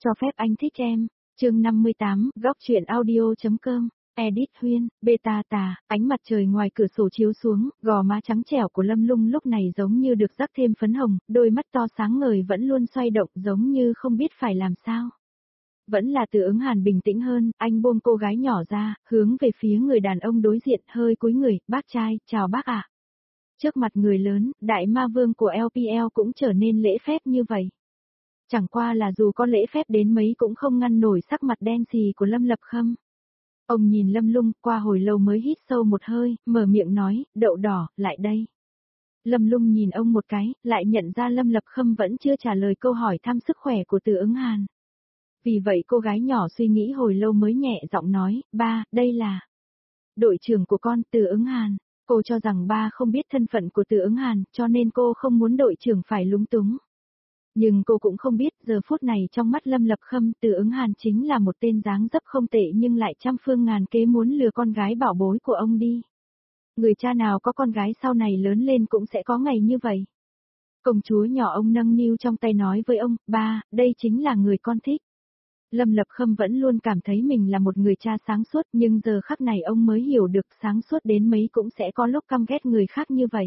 Cho phép anh thích em. Chương 58, góc truyện audio.com. Edit Huyên, beta tà, ánh mặt trời ngoài cửa sổ chiếu xuống, gò má trắng trẻo của Lâm Lung lúc này giống như được rắc thêm phấn hồng, đôi mắt to sáng ngời vẫn luôn xoay động giống như không biết phải làm sao. Vẫn là Từ Ứng Hàn bình tĩnh hơn, anh buông cô gái nhỏ ra, hướng về phía người đàn ông đối diện, hơi cúi người, bác trai, chào bác ạ. Trước mặt người lớn, đại ma vương của LPL cũng trở nên lễ phép như vậy. Chẳng qua là dù có lễ phép đến mấy cũng không ngăn nổi sắc mặt đen xì của Lâm Lập Khâm. Ông nhìn Lâm Lung, qua hồi lâu mới hít sâu một hơi, mở miệng nói, đậu đỏ, lại đây. Lâm Lung nhìn ông một cái, lại nhận ra Lâm Lập Khâm vẫn chưa trả lời câu hỏi thăm sức khỏe của Từ Ứng Hàn. Vì vậy cô gái nhỏ suy nghĩ hồi lâu mới nhẹ giọng nói, ba, đây là đội trưởng của con, Từ Ứng Hàn. Cô cho rằng ba không biết thân phận của Từ Ứng Hàn, cho nên cô không muốn đội trưởng phải lúng túng. Nhưng cô cũng không biết giờ phút này trong mắt Lâm Lập Khâm, Từ Ứng Hàn chính là một tên dáng dấp không tệ nhưng lại trăm phương ngàn kế muốn lừa con gái bảo bối của ông đi. Người cha nào có con gái sau này lớn lên cũng sẽ có ngày như vậy. Công chúa nhỏ ông nâng niu trong tay nói với ông, ba, đây chính là người con thích. Lâm Lập Khâm vẫn luôn cảm thấy mình là một người cha sáng suốt nhưng giờ khắc này ông mới hiểu được sáng suốt đến mấy cũng sẽ có lúc căm ghét người khác như vậy.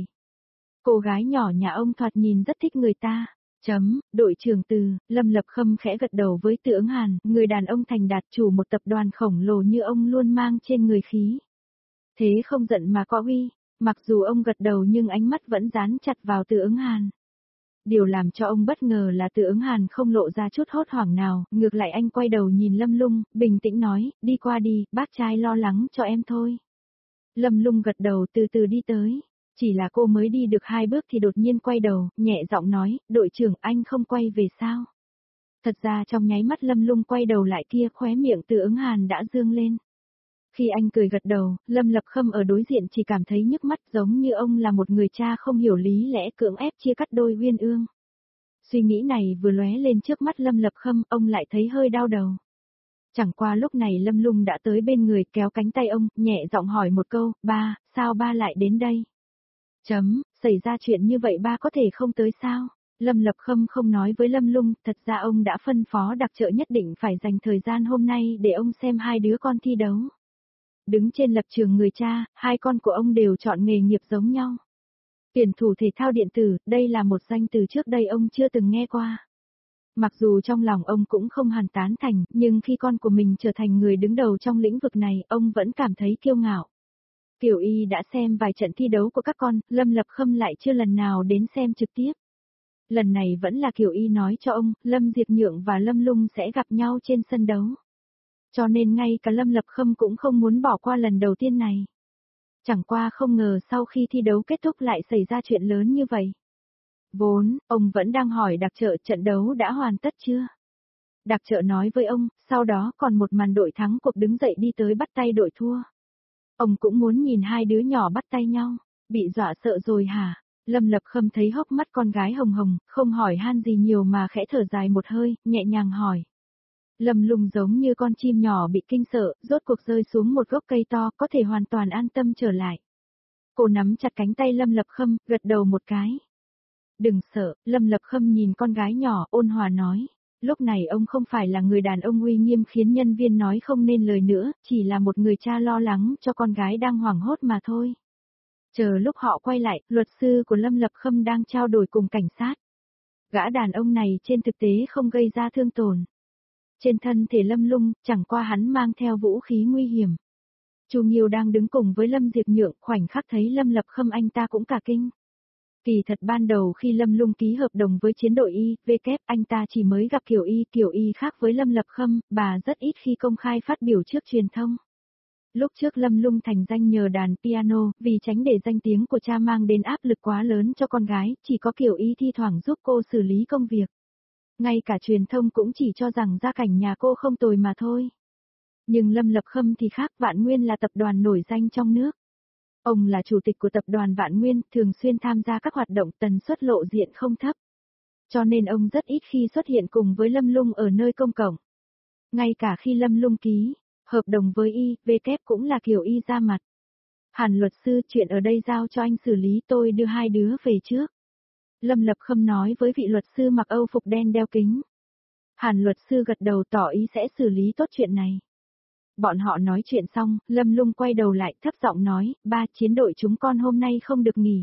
Cô gái nhỏ nhà ông thoạt nhìn rất thích người ta. Đội trưởng Từ, Lâm Lập Khâm khẽ gật đầu với Từ Ứng Hàn, người đàn ông thành đạt chủ một tập đoàn khổng lồ như ông luôn mang trên người khí. Thế không giận mà có uy, mặc dù ông gật đầu nhưng ánh mắt vẫn dán chặt vào Từ Ứng Hàn. Điều làm cho ông bất ngờ là Từ Ứng Hàn không lộ ra chút hốt hoảng nào, ngược lại anh quay đầu nhìn Lâm Lung, bình tĩnh nói, đi qua đi, bác trai lo lắng cho em thôi. Lâm Lung gật đầu từ từ đi tới. Chỉ là cô mới đi được 2 bước thì đột nhiên quay đầu, nhẹ giọng nói, đội trưởng anh không quay về sao? Thật ra trong nháy mắt Lâm Lung quay đầu lại kia khóe miệng Từ Ứng Hàn đã dương lên. Khi anh cười gật đầu, Lâm Lập Khâm ở đối diện chỉ cảm thấy nhức mắt giống như ông là một người cha không hiểu lý lẽ cưỡng ép chia cắt đôi uyên ương. Suy nghĩ này vừa lóe lên trước mắt Lâm Lập Khâm, ông lại thấy hơi đau đầu. Chẳng qua lúc này Lâm Lung đã tới bên người kéo cánh tay ông, nhẹ giọng hỏi một câu, ba, sao ba lại đến đây? Xảy ra chuyện như vậy ba có thể không tới sao? Lâm Lập Khâm không nói với Lâm Lung, thật ra ông đã phân phó đặc trợ nhất định phải dành thời gian hôm nay để ông xem hai đứa con thi đấu. Đứng trên lập trường người cha, hai con của ông đều chọn nghề nghiệp giống nhau. Tuyển thủ thể thao điện tử, đây là một danh từ trước đây ông chưa từng nghe qua. Mặc dù trong lòng ông cũng không hẳn tán thành, nhưng khi con của mình trở thành người đứng đầu trong lĩnh vực này, ông vẫn cảm thấy kiêu ngạo. Kiều Y đã xem vài trận thi đấu của các con, Lâm Lập Khâm lại chưa lần nào đến xem trực tiếp. Lần này vẫn là Kiều Y nói cho ông, Lâm Diệp Nhượng và Lâm Lung sẽ gặp nhau trên sân đấu. Cho nên ngay cả Lâm Lập Khâm cũng không muốn bỏ qua lần đầu tiên này. Chẳng qua không ngờ sau khi thi đấu kết thúc lại xảy ra chuyện lớn như vậy. Vốn, ông vẫn đang hỏi đặc trợ trận đấu đã hoàn tất chưa? Đặc trợ nói với ông, sau đó còn một màn đội thắng cuộc đứng dậy đi tới bắt tay đội thua. Ông cũng muốn nhìn hai đứa nhỏ bắt tay nhau, bị dọa sợ rồi hả? Lâm Lập Khâm thấy hốc mắt con gái hồng hồng, không hỏi han gì nhiều mà khẽ thở dài một hơi, nhẹ nhàng hỏi. Lâm Lung giống như con chim nhỏ bị kinh sợ, rốt cuộc rơi xuống một gốc cây to, có thể hoàn toàn an tâm trở lại. Cô nắm chặt cánh tay Lâm Lập Khâm, gật đầu một cái. Đừng sợ, Lâm Lập Khâm nhìn con gái nhỏ, ôn hòa nói. Lúc này ông không phải là người đàn ông uy nghiêm khiến nhân viên nói không nên lời nữa, chỉ là một người cha lo lắng cho con gái đang hoảng hốt mà thôi. Chờ lúc họ quay lại, luật sư của Lâm Lập Khâm đang trao đổi cùng cảnh sát. Gã đàn ông này trên thực tế không gây ra thương tổn. Trên thân thể Lâm Lung, chẳng qua hắn mang theo vũ khí nguy hiểm. Chu Nghiêu đang đứng cùng với Lâm Diệp Nhượng, khoảnh khắc thấy Lâm Lập Khâm anh ta cũng cả kinh. Kỳ thật ban đầu khi Lâm Lung ký hợp đồng với chiến đội Y.V.K, anh ta chỉ mới gặp Kiều Y khác với Lâm Lập Khâm, bà rất ít khi công khai phát biểu trước truyền thông. Lúc trước Lâm Lung thành danh nhờ đàn piano, vì tránh để danh tiếng của cha mang đến áp lực quá lớn cho con gái, chỉ có Kiều Y thi thoảng giúp cô xử lý công việc. Ngay cả truyền thông cũng chỉ cho rằng gia cảnh nhà cô không tồi mà thôi. Nhưng Lâm Lập Khâm thì khác, Vạn Nguyên là tập đoàn nổi danh trong nước. Ông là chủ tịch của tập đoàn Vạn Nguyên, thường xuyên tham gia các hoạt động tần suất lộ diện không thấp. Cho nên ông rất ít khi xuất hiện cùng với Lâm Lung ở nơi công cộng. Ngay cả khi Lâm Lung ký hợp đồng với Y.V.K cũng là Kiều Y ra mặt. Hàn luật sư, chuyện ở đây giao cho anh xử lý, tôi đưa hai đứa về trước. Lâm Lập Khâm nói với vị luật sư mặc Âu phục đen đeo kính. Hàn luật sư gật đầu tỏ ý sẽ xử lý tốt chuyện này. Bọn họ nói chuyện xong, Lâm Lung quay đầu lại thấp giọng nói, ba chiến đội chúng con hôm nay không được nghỉ.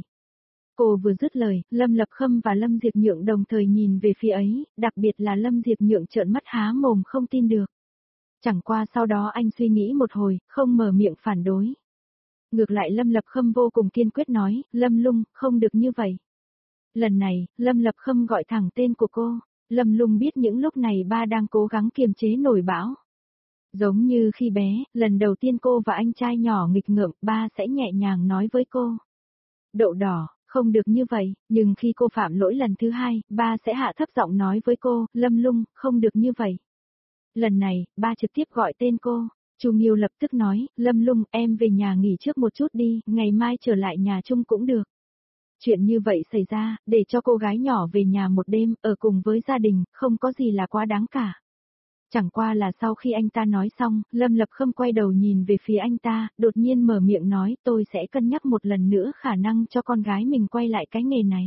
Cô vừa dứt lời, Lâm Lập Khâm và Lâm Diệp Nhượng đồng thời nhìn về phía ấy, đặc biệt là Lâm Diệp Nhượng trợn mắt há mồm không tin được. Chẳng qua sau đó anh suy nghĩ một hồi, không mở miệng phản đối. Ngược lại Lâm Lập Khâm vô cùng kiên quyết nói, Lâm Lung, không được như vậy. Lần này, Lâm Lập Khâm gọi thẳng tên của cô, Lâm Lung biết những lúc này ba đang cố gắng kiềm chế nổi bão. Giống như khi bé, lần đầu tiên cô và anh trai nhỏ nghịch ngợm, ba sẽ nhẹ nhàng nói với cô. Đậu đỏ, không được như vậy, nhưng khi cô phạm lỗi lần thứ hai, ba sẽ hạ thấp giọng nói với cô, Lâm Lung, không được như vậy. Lần này, ba trực tiếp gọi tên cô. Chu Nghiêu lập tức nói, Lâm Lung, em về nhà nghỉ trước một chút đi, ngày mai trở lại nhà chung cũng được. Chuyện như vậy xảy ra, để cho cô gái nhỏ về nhà một đêm, ở cùng với gia đình, không có gì là quá đáng cả. Chẳng qua là sau khi anh ta nói xong, Lâm Lập Khâm quay đầu nhìn về phía anh ta, đột nhiên mở miệng nói, tôi sẽ cân nhắc một lần nữa khả năng cho con gái mình quay lại cái nghề này.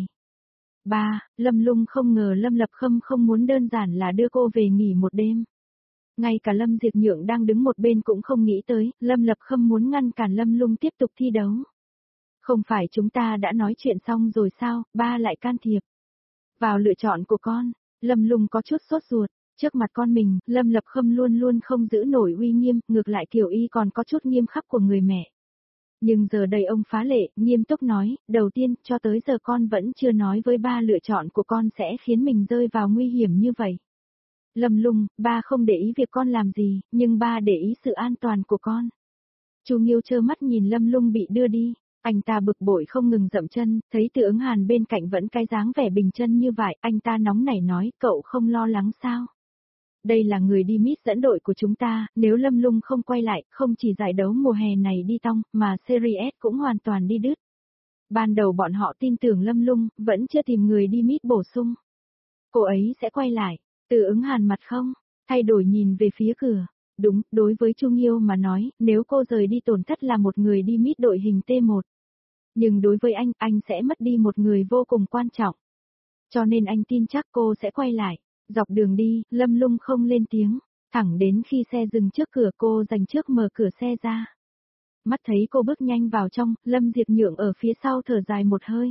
Ba, Lâm Lung không ngờ Lâm Lập Khâm không muốn đơn giản là đưa cô về nghỉ một đêm. Ngay cả Lâm Diệp Nhượng đang đứng một bên cũng không nghĩ tới, Lâm Lập Khâm muốn ngăn cản Lâm Lung tiếp tục thi đấu. Không phải chúng ta đã nói chuyện xong rồi sao, ba lại can thiệp vào lựa chọn của con. Lâm Lung có chút sốt ruột, trước mặt con mình, Lâm Lập Khâm luôn luôn không giữ nổi uy nghiêm, ngược lại Kiều Y còn có chút nghiêm khắc của người mẹ. Nhưng giờ đây ông phá lệ, nghiêm túc nói, đầu tiên, cho tới giờ con vẫn chưa nói với ba lựa chọn của con sẽ khiến mình rơi vào nguy hiểm như vậy. Lâm Lung, ba không để ý việc con làm gì, nhưng ba để ý sự an toàn của con. Chu Nghiêu trơ mắt nhìn Lâm Lung bị đưa đi, anh ta bực bội không ngừng dậm chân, thấy Từ Ứng Hàn bên cạnh vẫn cái dáng vẻ bình chân như vậy, anh ta nóng nảy nói, cậu không lo lắng sao? Đây là người đi mít dẫn đội của chúng ta, nếu Lâm Lung không quay lại, không chỉ giải đấu mùa hè này đi tong, mà Series S cũng hoàn toàn đi đứt. Ban đầu bọn họ tin tưởng Lâm Lung, vẫn chưa tìm người đi mít bổ sung. Cô ấy sẽ quay lại. Từ Ứng Hàn mặt không, thay đổi nhìn về phía cửa. Đúng, đối với Chu Nghiêu mà nói, nếu cô rời đi tổn thất là một người đi mít đội hình T1. Nhưng đối với anh sẽ mất đi một người vô cùng quan trọng. Cho nên anh tin chắc cô sẽ quay lại. Dọc đường đi, Lâm Lung không lên tiếng, thẳng đến khi xe dừng trước cửa cô dành trước mở cửa xe ra. Mắt thấy cô bước nhanh vào trong, Lâm Diệp Nhượng ở phía sau thở dài một hơi.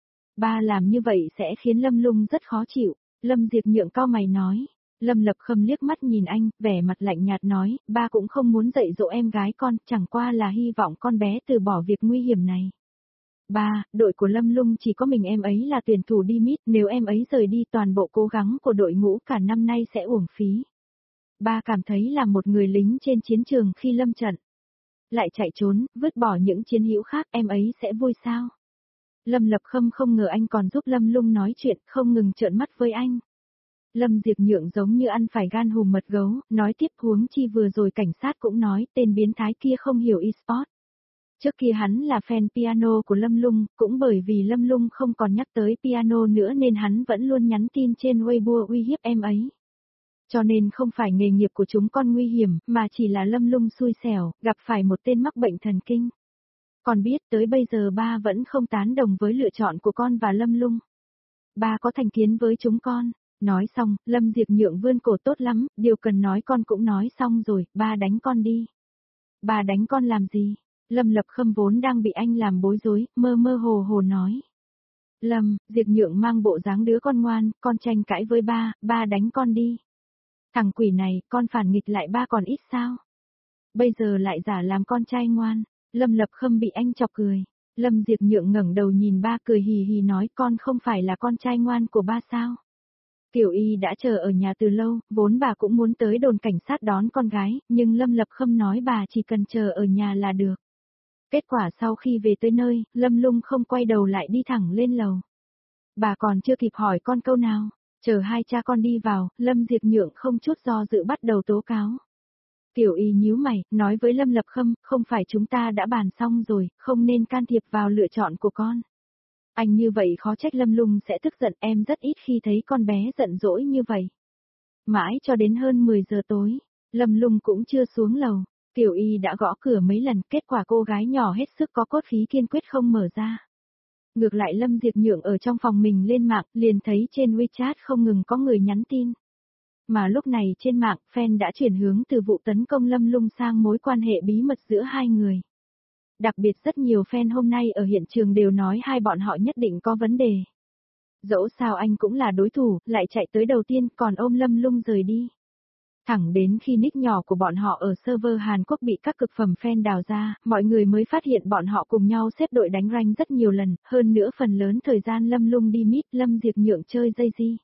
Ba làm như vậy sẽ khiến Lâm Lung rất khó chịu. Lâm Diệp Nhượng cau mày nói. Lâm Lập Khâm liếc mắt nhìn anh, vẻ mặt lạnh nhạt nói, ba cũng không muốn dạy dỗ em gái con, chẳng qua là hy vọng con bé từ bỏ việc nguy hiểm này. Ba, đội của Lâm Lung chỉ có mình em ấy là tuyển thủ đi mít, nếu em ấy rời đi toàn bộ cố gắng của đội ngũ cả năm nay sẽ uổng phí. Ba cảm thấy là một người lính trên chiến trường khi lâm trận. Lại chạy trốn, vứt bỏ những chiến hữu khác, em ấy sẽ vui sao? Lâm Lập Khâm không ngờ anh còn giúp Lâm Lung nói chuyện, không ngừng trợn mắt với anh. Lâm Diệp Nhượng giống như ăn phải gan hùm mật gấu, nói tiếp huống chi vừa rồi cảnh sát cũng nói tên biến thái kia không hiểu e-sport. Trước kia hắn là fan piano của Lâm Lung, cũng bởi vì Lâm Lung không còn nhắc tới piano nữa nên hắn vẫn luôn nhắn tin trên Weibo uy hiếp em ấy. Cho nên không phải nghề nghiệp của chúng con nguy hiểm, mà chỉ là Lâm Lung xui xẻo, gặp phải một tên mắc bệnh thần kinh. Còn biết tới bây giờ ba vẫn không tán đồng với lựa chọn của con và Lâm Lung. Ba có thành kiến với chúng con. Nói xong, Lâm Diệp Nhượng vươn cổ tốt lắm, điều cần nói con cũng nói xong rồi, ba đánh con đi. Ba đánh con làm gì? Lâm Lập Khâm vốn đang bị anh làm bối rối, mơ mơ hồ hồ nói. Lâm, Diệp Nhượng mang bộ dáng đứa con ngoan, con tranh cãi với ba đánh con đi. Thằng quỷ này, con phản nghịch lại ba còn ít sao? Bây giờ lại giả làm con trai ngoan. Lâm Lập Khâm bị anh chọc cười. Lâm Diệp Nhượng ngẩng đầu nhìn ba cười hì hì nói con không phải là con trai ngoan của ba sao? Kiều Y đã chờ ở nhà từ lâu, vốn bà cũng muốn tới đồn cảnh sát đón con gái, nhưng Lâm Lập Khâm nói bà chỉ cần chờ ở nhà là được. Kết quả sau khi về tới nơi, Lâm Lung không quay đầu lại đi thẳng lên lầu. Bà còn chưa kịp hỏi con câu nào, chờ hai cha con đi vào, Lâm Diệp Nhượng không chút do dự bắt đầu tố cáo. Kiều Y nhíu mày, nói với Lâm Lập Khâm, không phải chúng ta đã bàn xong rồi, không nên can thiệp vào lựa chọn của con. Anh như vậy khó trách Lâm Lung sẽ tức giận, em rất ít khi thấy con bé giận dỗi như vậy. Mãi cho đến hơn 10 giờ tối, Lâm Lung cũng chưa xuống lầu. Kiều Y đã gõ cửa mấy lần, kết quả cô gái nhỏ hết sức có cốt khí kiên quyết không mở ra. Ngược lại Lâm Diệp Nhượng ở trong phòng mình lên mạng, liền thấy trên WeChat không ngừng có người nhắn tin. Mà lúc này trên mạng, fan đã chuyển hướng từ vụ tấn công Lâm Lung sang mối quan hệ bí mật giữa hai người. Đặc biệt rất nhiều fan hôm nay ở hiện trường đều nói hai bọn họ nhất định có vấn đề. Dẫu sao anh cũng là đối thủ, lại chạy tới đầu tiên, còn ôm Lâm Lung rời đi. Thẳng đến khi nick nhỏ của bọn họ ở server Hàn Quốc bị các cực phẩm fan đào ra, mọi người mới phát hiện bọn họ cùng nhau xếp đội đánh rank rất nhiều lần, hơn nữa phần lớn thời gian Lâm Lung đi mid, Lâm Diệp Nhượng chơi dây di.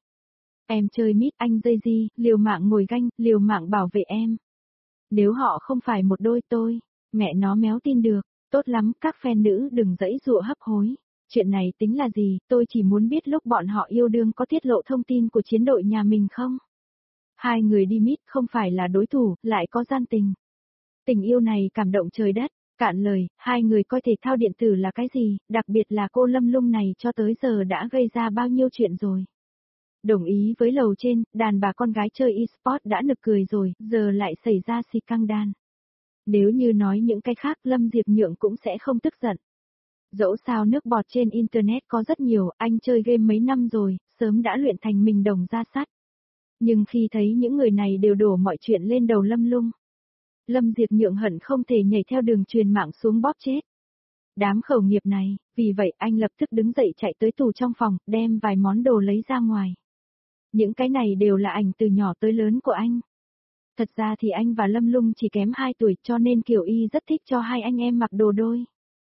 Em chơi mid, anh dây di, liều mạng ngồi ganh, liều mạng bảo vệ em. Nếu họ không phải một đôi tôi, mẹ nó méo tin được, tốt lắm, các fan nữ đừng dãy dụa hấp hối. Chuyện này tính là gì, tôi chỉ muốn biết lúc bọn họ yêu đương có tiết lộ thông tin của chiến đội nhà mình không? Hai người đi mid không phải là đối thủ, lại có gian tình. Tình yêu này cảm động trời đất, cạn lời, hai người coi thể thao điện tử là cái gì, đặc biệt là cô Lâm Lung này cho tới giờ đã gây ra bao nhiêu chuyện rồi. Đồng ý với lầu trên, đàn bà con gái chơi eSport đã nực cười rồi, giờ lại xảy ra xì căng đan. Nếu như nói những cái khác Lâm Diệp Nhượng cũng sẽ không tức giận. Dẫu sao nước bọt trên Internet có rất nhiều, anh chơi game mấy năm rồi, sớm đã luyện thành mình đồng ra sắt. Nhưng khi thấy những người này đều đổ mọi chuyện lên đầu Lâm Lung, Lâm Diệp Nhượng hận không thể nhảy theo đường truyền mạng xuống bóp chết. Đám khẩu nghiệp này, vì vậy anh lập tức đứng dậy chạy tới tủ trong phòng, đem vài món đồ lấy ra ngoài. Những cái này đều là ảnh từ nhỏ tới lớn của anh. Thật ra thì anh và Lâm Lung chỉ kém 2 tuổi cho nên Kiều Y rất thích cho hai anh em mặc đồ đôi.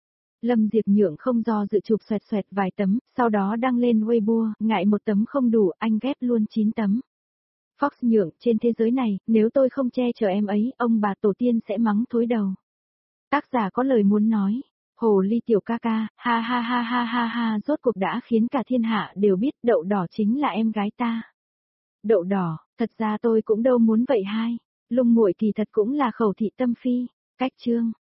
Lâm Diệp Nhượng không do dự chụp xoẹt xoẹt vài tấm, sau đó đăng lên Weibo, ngại một tấm không đủ, anh ghép luôn 9 tấm. Fox Nhượng, trên thế giới này, nếu tôi không che chở em ấy, ông bà tổ tiên sẽ mắng thối đầu. Tác giả có lời muốn nói, hồ ly tiểu ca ca, ha ha ha ha ha ha, rốt cuộc đã khiến cả thiên hạ đều biết đậu đỏ chính là em gái ta. Đậu đỏ, thật ra tôi cũng đâu muốn vậy hai, Lung muội kỳ thật cũng là khẩu thị tâm phi, cách chương.